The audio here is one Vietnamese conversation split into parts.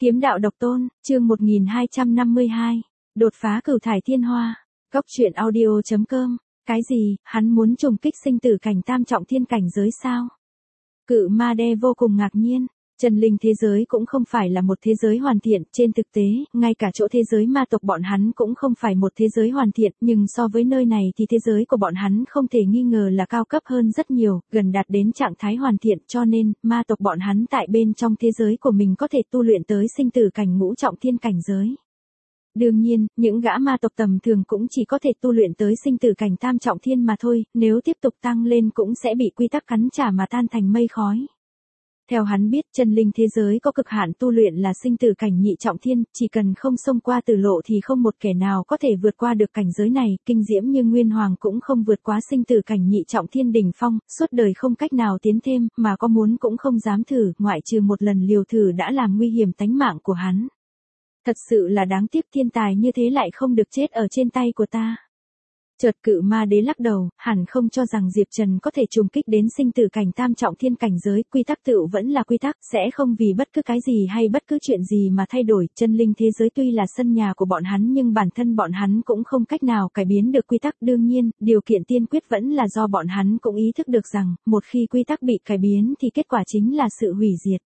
Kiếm đạo độc tôn, chương 1252. Đột phá cửu thải thiên hoa. Góc truyện audio.com. Cái gì, hắn muốn trùng kích sinh tử cảnh tam trọng thiên cảnh giới sao? Cự ma đe vô cùng ngạc nhiên. Chân linh thế giới cũng không phải là một thế giới hoàn thiện, trên thực tế, ngay cả chỗ thế giới ma tộc bọn hắn cũng không phải một thế giới hoàn thiện, nhưng so với nơi này thì thế giới của bọn hắn không thể nghi ngờ là cao cấp hơn rất nhiều, gần đạt đến trạng thái hoàn thiện, cho nên, ma tộc bọn hắn tại bên trong thế giới của mình có thể tu luyện tới sinh tử cảnh ngũ trọng thiên cảnh giới. Đương nhiên, những gã ma tộc tầm thường cũng chỉ có thể tu luyện tới sinh tử cảnh tam trọng thiên mà thôi, nếu tiếp tục tăng lên cũng sẽ bị quy tắc cắn trả mà tan thành mây khói. Theo hắn biết, chân linh thế giới có cực hạn tu luyện là sinh tử cảnh nhị trọng thiên, chỉ cần không xông qua tử lộ thì không một kẻ nào có thể vượt qua được cảnh giới này, kinh diễm như Nguyên Hoàng cũng không vượt quá sinh tử cảnh nhị trọng thiên đỉnh phong, suốt đời không cách nào tiến thêm, mà có muốn cũng không dám thử, ngoại trừ một lần liều thử đã làm nguy hiểm tánh mạng của hắn. Thật sự là đáng tiếc, thiên tài như thế lại không được chết ở trên tay của ta. Chợt cự ma đế lắc đầu, hẳn không cho rằng Diệp Trần có thể trùng kích đến sinh tử cảnh tam trọng thiên cảnh giới, quy tắc tựu vẫn là quy tắc, sẽ không vì bất cứ cái gì hay bất cứ chuyện gì mà thay đổi, chân linh thế giới tuy là sân nhà của bọn hắn nhưng bản thân bọn hắn cũng không cách nào cải biến được quy tắc, đương nhiên, điều kiện tiên quyết vẫn là do bọn hắn cũng ý thức được rằng, một khi quy tắc bị cải biến thì kết quả chính là sự hủy diệt.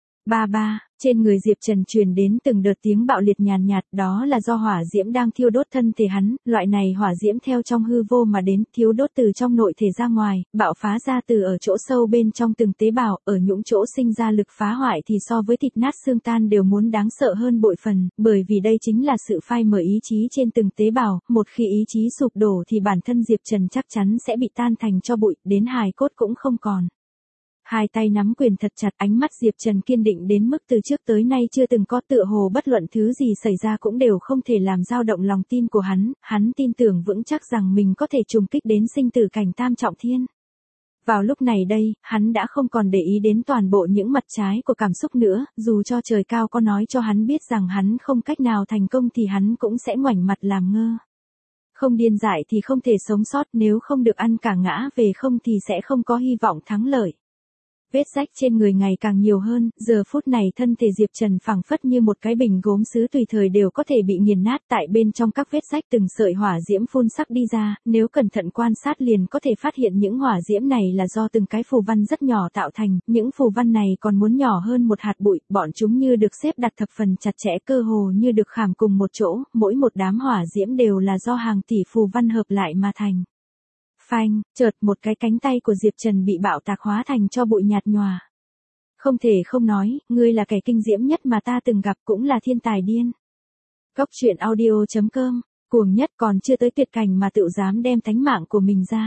Ba, trên người Diệp Trần truyền đến từng đợt tiếng bạo liệt nhàn nhạt, đó là do hỏa diễm đang thiêu đốt thân thể hắn, loại này hỏa diễm theo trong hư vô mà đến, thiêu đốt từ trong nội thể ra ngoài, bạo phá ra từ ở chỗ sâu bên trong từng tế bào, ở những chỗ sinh ra lực phá hoại thì so với thịt nát xương tan đều muốn đáng sợ hơn bội phần, bởi vì đây chính là sự phai mở ý chí trên từng tế bào, một khi ý chí sụp đổ thì bản thân Diệp Trần chắc chắn sẽ bị tan thành tro bụi, đến hài cốt cũng không còn. Hai tay nắm quyền thật chặt, ánh mắt Diệp Trần kiên định đến mức từ trước tới nay chưa từng có, tựa hồ bất luận thứ gì xảy ra cũng đều không thể làm dao động lòng tin của hắn tin tưởng vững chắc rằng mình có thể trùng kích đến sinh tử cảnh tam trọng thiên. Vào lúc này đây, hắn đã không còn để ý đến toàn bộ những mặt trái của cảm xúc nữa, dù cho trời cao có nói cho hắn biết rằng hắn không cách nào thành công thì hắn cũng sẽ ngoảnh mặt làm ngơ. Không điên dại thì không thể sống sót, nếu không được ăn cả ngã về không thì sẽ không có hy vọng thắng lợi. Vết rách trên người ngày càng nhiều hơn, giờ phút này thân thể Diệp Trần phẳng phất như một cái bình gốm sứ tùy thời đều có thể bị nghiền nát, tại bên trong các vết rách từng sợi hỏa diễm phun sắc đi ra, nếu cẩn thận quan sát liền có thể phát hiện những hỏa diễm này là do từng cái phù văn rất nhỏ tạo thành, những phù văn này còn muốn nhỏ hơn một hạt bụi, bọn chúng như được xếp đặt thập phần chặt chẽ, cơ hồ như được khảm cùng một chỗ, mỗi một đám hỏa diễm đều là do hàng tỷ phù văn hợp lại mà thành. Phanh, chợt một cái cánh tay của Diệp Trần bị bạo tạc hóa thành cho bụi nhạt nhòa. Không thể không nói, ngươi là kẻ kinh diễm nhất mà ta từng gặp, cũng là thiên tài điên. Góc truyện audio.com, cuồng nhất còn chưa tới tuyệt cảnh mà tự dám đem tánh mạng của mình ra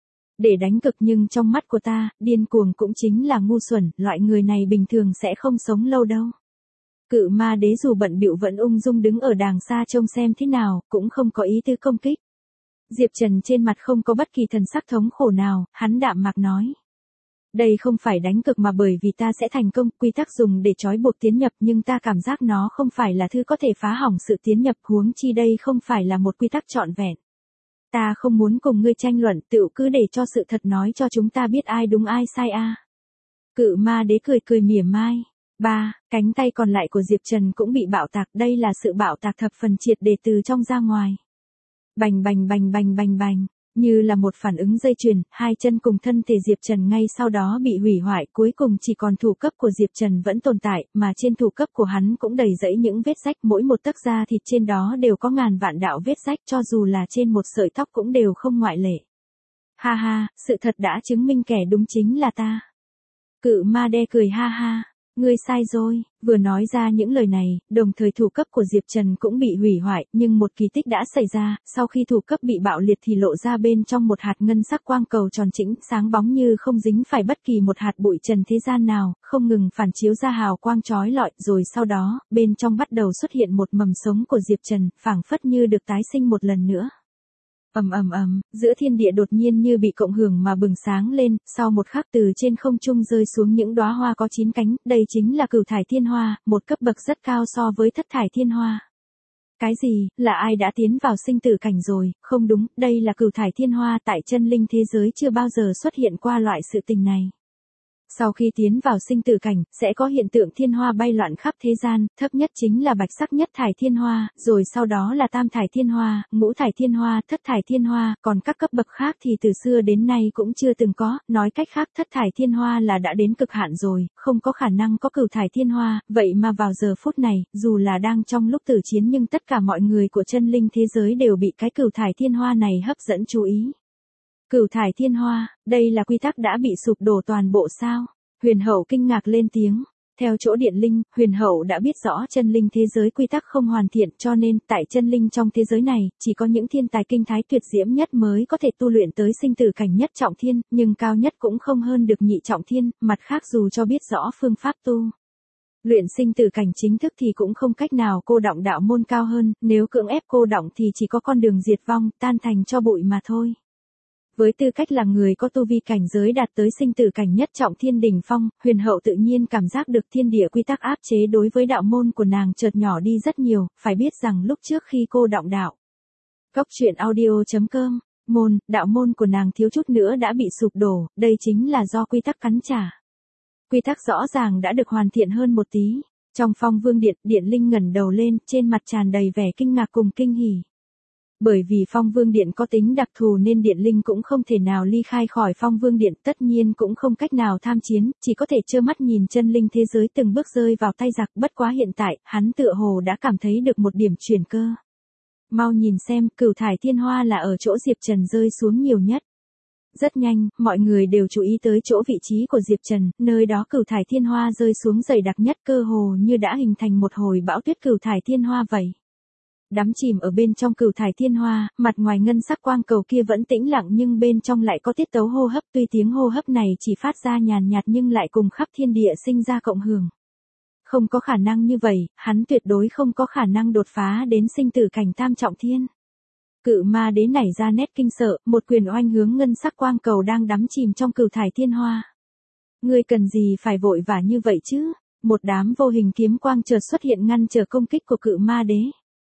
để đánh cực, nhưng trong mắt của ta, điên cuồng cũng chính là ngu xuẩn, loại người này bình thường sẽ không sống lâu đâu. Cự ma đế dù bận bịu vẫn ung dung đứng ở đàng xa trông xem thế nào, cũng không có ý tư công kích. Diệp Trần trên mặt không có bất kỳ thần sắc thống khổ nào, hắn đạm mạc nói. Đây không phải đánh cực mà bởi vì ta sẽ thành công, quy tắc dùng để trói buộc tiến nhập, nhưng ta cảm giác nó không phải là thứ có thể phá hỏng sự tiến nhập, huống chi đây không phải là một quy tắc trọn vẹn. Ta không muốn cùng ngươi tranh luận, tựu cứ để cho sự thật nói cho chúng ta biết ai đúng ai sai a. Cự ma đế cười cười mỉa mai. Cánh tay còn lại của Diệp Trần cũng bị bạo tạc, đây là sự bạo tạc thập phần triệt để từ trong ra ngoài. Bành bành bành bành bành bành, như là một phản ứng dây chuyền, hai chân cùng thân thể Diệp Trần ngay sau đó bị hủy hoại, cuối cùng chỉ còn thủ cấp của Diệp Trần vẫn tồn tại, mà trên thủ cấp của hắn cũng đầy rẫy những vết rách, mỗi một tấc da thịt trên đó đều có ngàn vạn đạo vết rách, cho dù là trên một sợi tóc cũng đều không ngoại lệ. Ha ha, sự thật đã chứng minh kẻ đúng chính là ta. Cự ma đe cười ha ha. Ngươi sai rồi, vừa nói ra những lời này, đồng thời thủ cấp của Diệp Trần cũng bị hủy hoại, nhưng một kỳ tích đã xảy ra, sau khi thủ cấp bị bạo liệt thì lộ ra bên trong một hạt ngân sắc quang cầu tròn chỉnh, sáng bóng như không dính phải bất kỳ một hạt bụi trần thế gian nào, không ngừng phản chiếu ra hào quang chói lọi, rồi sau đó, bên trong bắt đầu xuất hiện một mầm sống của Diệp Trần, phảng phất như được tái sinh một lần nữa. Giữa thiên địa đột nhiên như bị cộng hưởng mà bừng sáng lên, sau một khắc từ trên không trung rơi xuống những đóa hoa có 9 cánh, đây chính là cửu thải thiên hoa, một cấp bậc rất cao so với thất thải thiên hoa. Cái gì, là ai đã tiến vào sinh tử cảnh rồi, không đúng, đây là cửu thải thiên hoa, tại chân linh thế giới chưa bao giờ xuất hiện qua loại sự tình này. Sau khi tiến vào sinh tử cảnh, sẽ có hiện tượng thiên hoa bay loạn khắp thế gian, thấp nhất chính là bạch sắc nhất thải thiên hoa, rồi sau đó là tam thải thiên hoa, ngũ thải thiên hoa, thất thải thiên hoa, còn các cấp bậc khác thì từ xưa đến nay cũng chưa từng có, nói cách khác thất thải thiên hoa là đã đến cực hạn rồi, không có khả năng có cửu thải thiên hoa, vậy mà vào giờ phút này, dù là đang trong lúc tử chiến nhưng tất cả mọi người của chân linh thế giới đều bị cái cửu thải thiên hoa này hấp dẫn chú ý. Cửu thải thiên hoa, đây là quy tắc đã bị sụp đổ toàn bộ sao? Huyền hậu kinh ngạc lên tiếng. Theo chỗ điện linh, huyền hậu đã biết rõ chân linh thế giới quy tắc không hoàn thiện cho nên tại chân linh trong thế giới này, chỉ có những thiên tài kinh thái tuyệt diễm nhất mới có thể tu luyện tới sinh tử cảnh nhất trọng thiên, nhưng cao nhất cũng không hơn được nhị trọng thiên, mặt khác dù cho biết rõ phương pháp tu. Luyện sinh tử cảnh chính thức thì cũng không cách nào cô đọng đạo môn cao hơn, nếu cưỡng ép cô đọng thì chỉ có con đường diệt vong, tan thành cho bụi mà thôi. Với tư cách là người có tu vi cảnh giới đạt tới sinh tử cảnh nhất trọng thiên đỉnh phong, huyền hậu tự nhiên cảm giác được thiên địa quy tắc áp chế đối với đạo môn của nàng chợt nhỏ đi rất nhiều, phải biết rằng lúc trước khi cô đọng đạo. Cốc truyện audio.com, đạo môn của nàng thiếu chút nữa đã bị sụp đổ, đây chính là do quy tắc cắn trả. Quy tắc rõ ràng đã được hoàn thiện hơn một tí. Trong Phong Vương Điện, Điện Linh ngẩng đầu lên, trên mặt tràn đầy vẻ kinh ngạc cùng kinh hỉ. Bởi vì Phong Vương Điện có tính đặc thù nên Điện Linh cũng không thể nào ly khai khỏi Phong Vương Điện, tất nhiên cũng không cách nào tham chiến, chỉ có thể trơ mắt nhìn chân linh thế giới từng bước rơi vào tay giặc, bất quá hiện tại, hắn tựa hồ đã cảm thấy được một điểm chuyển cơ. Mau nhìn xem, cửu thải thiên hoa là ở chỗ Diệp Trần rơi xuống nhiều nhất. Rất nhanh, mọi người đều chú ý tới chỗ vị trí của Diệp Trần, nơi đó cửu thải thiên hoa rơi xuống dày đặc nhất, cơ hồ như đã hình thành một hồi bão tuyết cửu thải thiên hoa vậy. Đắm chìm ở bên trong cửu thải thiên hoa, mặt ngoài ngân sắc quang cầu kia vẫn tĩnh lặng nhưng bên trong lại có tiết tấu hô hấp, tuy tiếng hô hấp này chỉ phát ra nhàn nhạt nhưng lại cùng khắp thiên địa sinh ra cộng hưởng. Không có khả năng như vậy, hắn tuyệt đối không có khả năng đột phá đến sinh tử cảnh tam trọng thiên. Cự ma đế nảy ra nét kinh sợ, một quyền oanh hướng ngân sắc quang cầu đang đắm chìm trong cửu thải thiên hoa. Ngươi cần gì phải vội vã như vậy chứ? Một đám vô hình kiếm quang chợt xuất hiện ngăn trở công kích của cự ma đế.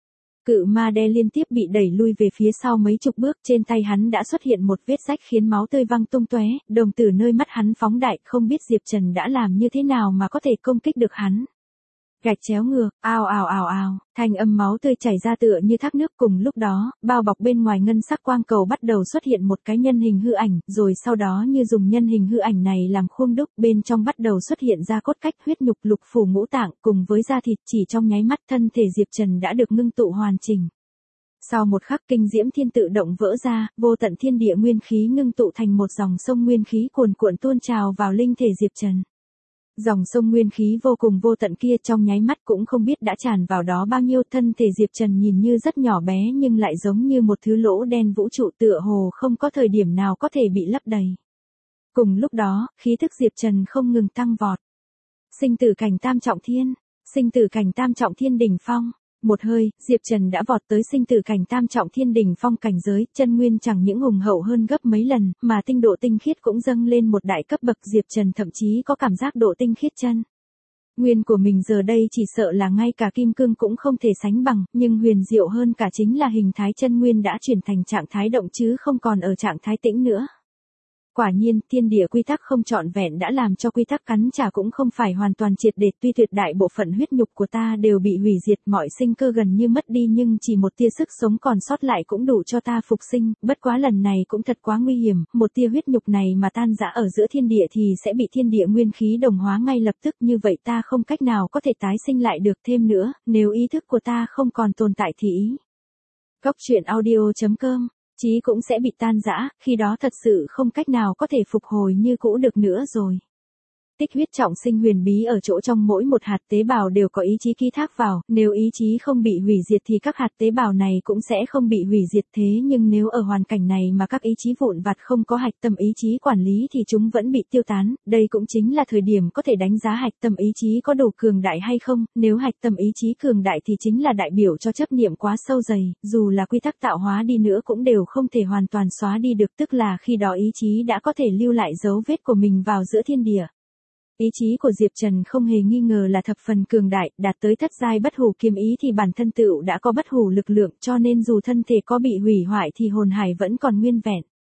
Cự ma đế liên tiếp bị đẩy lui về phía sau mấy chục bước, trên tay hắn đã xuất hiện một vết rách khiến máu tươi văng tung tóe, đồng tử nơi mắt hắn phóng đại, không biết Diệp Trần đã làm như thế nào mà có thể công kích được hắn. Gạch chéo ngược, ào ào ào ào, thanh âm máu tươi chảy ra tựa như thác nước, cùng lúc đó, bao bọc bên ngoài ngân sắc quang cầu bắt đầu xuất hiện một cái nhân hình hư ảnh, rồi sau đó như dùng nhân hình hư ảnh này làm khuôn đúc, bên trong bắt đầu xuất hiện ra cốt cách, huyết nhục, lục phủ ngũ tạng, cùng với da thịt, chỉ trong nháy mắt thân thể Diệp Trần đã được ngưng tụ hoàn chỉnh. Sau một khắc kinh diễm thiên tự động vỡ ra, vô tận thiên địa nguyên khí ngưng tụ thành một dòng sông nguyên khí cuồn cuộn tuôn trào vào linh thể Diệp Trần. Dòng sông nguyên khí vô cùng vô tận kia trong nháy mắt cũng không biết đã tràn vào đó bao nhiêu, thân thể Diệp Trần nhìn như rất nhỏ bé nhưng lại giống như một thứ lỗ đen vũ trụ, tựa hồ không có thời điểm nào có thể bị lấp đầy. Cùng lúc đó, khí thức Diệp Trần không ngừng tăng vọt. Sinh tử cảnh tam trọng thiên, sinh tử cảnh tam trọng thiên đỉnh phong. Một hơi, Diệp Trần đã vọt tới sinh tử cảnh tam trọng thiên đỉnh phong cảnh giới, chân nguyên chẳng những hùng hậu hơn gấp mấy lần, mà tinh độ tinh khiết cũng dâng lên một đại cấp bậc, Diệp Trần thậm chí có cảm giác độ tinh khiết chân nguyên của mình giờ đây chỉ sợ là ngay cả kim cương cũng không thể sánh bằng, nhưng huyền diệu hơn cả chính là hình thái chân nguyên đã chuyển thành trạng thái động chứ không còn ở trạng thái tĩnh nữa. Quả nhiên, thiên địa quy tắc không trọn vẹn đã làm cho quy tắc cắn trả cũng không phải hoàn toàn triệt để, tuy tuyệt đại bộ phận huyết nhục của ta đều bị hủy diệt, mọi sinh cơ gần như mất đi nhưng chỉ một tia sức sống còn sót lại cũng đủ cho ta phục sinh, bất quá lần này cũng thật quá nguy hiểm, một tia huyết nhục này mà tan rã ở giữa thiên địa thì sẽ bị thiên địa nguyên khí đồng hóa ngay lập tức, như vậy ta không cách nào có thể tái sinh lại được, thêm nữa, nếu ý thức của ta không còn tồn tại thì ý. Cốc truyện audio.com chí cũng sẽ bị tan rã, khi đó thật sự không cách nào có thể phục hồi như cũ được nữa rồi. Tích huyết trọng sinh huyền bí ở chỗ trong mỗi một hạt tế bào đều có ý chí ký thác vào, nếu ý chí không bị hủy diệt thì các hạt tế bào này cũng sẽ không bị hủy diệt, thế nhưng nếu ở hoàn cảnh này mà các ý chí vụn vặt không có hạch tâm ý chí quản lý thì chúng vẫn bị tiêu tán, đây cũng chính là thời điểm có thể đánh giá hạch tâm ý chí có đủ cường đại hay không, nếu hạch tâm ý chí cường đại thì chính là đại biểu cho chấp niệm quá sâu dày, dù là quy tắc tạo hóa đi nữa cũng đều không thể hoàn toàn xóa đi được, tức là khi đó ý chí đã có thể lưu lại dấu vết của mình vào giữa thiên địa. Ý chí của Diệp Trần không hề nghi ngờ là thập phần cường đại, đạt tới thất giai bất hủ kiếm ý thì bản thân tựu đã có bất hủ lực lượng, cho nên dù thân thể có bị hủy hoại thì hồn hải vẫn còn nguyên vẹn.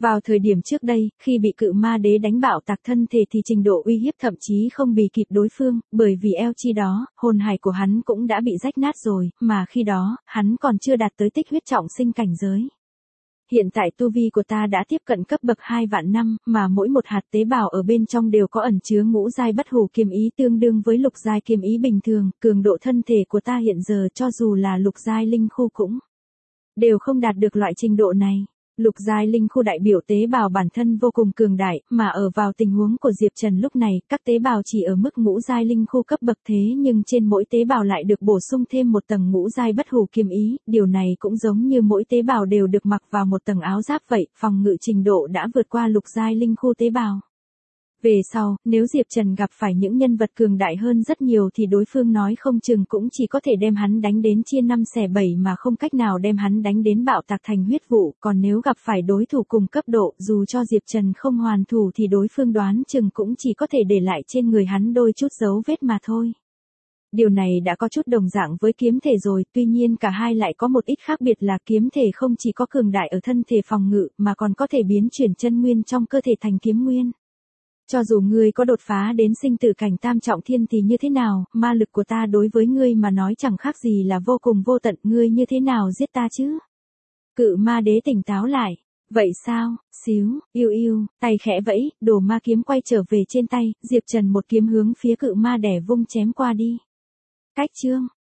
Vào thời điểm trước đây, khi bị cự ma đế đánh bạo tạc thân thể thì trình độ uy hiếp thậm chí không bì kịp đối phương, bởi vì eo chi đó, hồn hải của hắn cũng đã bị rách nát rồi, mà khi đó, hắn còn chưa đạt tới tích huyết trọng sinh cảnh giới. Hiện tại tu vi của ta đã tiếp cận cấp bậc 2 vạn năm, mà mỗi một hạt tế bào ở bên trong đều có ẩn chứa ngũ giai bất hủ kiếm ý tương đương với lục giai kiếm ý bình thường, cường độ thân thể của ta hiện giờ cho dù là lục giai linh khu cũng đều không đạt được loại trình độ này. Lục giai linh khu đại biểu tế bào bản thân vô cùng cường đại, mà ở vào tình huống của Diệp Trần lúc này, các tế bào chỉ ở mức ngũ giai linh khu cấp bậc thế nhưng trên mỗi tế bào lại được bổ sung thêm một tầng ngũ giai bất hủ kiếm ý, điều này cũng giống như mỗi tế bào đều được mặc vào một tầng áo giáp vậy, phòng ngự trình độ đã vượt qua lục giai linh khu tế bào. Về sau, nếu Diệp Trần gặp phải những nhân vật cường đại hơn rất nhiều thì đối phương nói không chừng cũng chỉ có thể đem hắn đánh đến chia 5 xẻ 7 mà không cách nào đem hắn đánh đến bạo tạc thành huyết vụ, còn nếu gặp phải đối thủ cùng cấp độ, dù cho Diệp Trần không hoàn thủ thì đối phương đoán chừng cũng chỉ có thể để lại trên người hắn đôi chút dấu vết mà thôi. Điều này đã có chút đồng dạng với kiếm thể rồi, tuy nhiên cả hai lại có một ít khác biệt là kiếm thể không chỉ có cường đại ở thân thể phòng ngự mà còn có thể biến chuyển chân nguyên trong cơ thể thành kiếm nguyên. Cho dù ngươi có đột phá đến sinh tử cảnh tam trọng thiên thì như thế nào, ma lực của ta đối với ngươi mà nói chẳng khác gì là vô cùng vô tận, ngươi như thế nào giết ta chứ? Cự ma đế tỉnh táo lại. Vậy sao, xíu, yêu, tay khẽ vẫy, đồ ma kiếm quay trở về trên tay, Diệp Trần một kiếm hướng phía cự ma đẻ vung chém qua đi. Cách chương.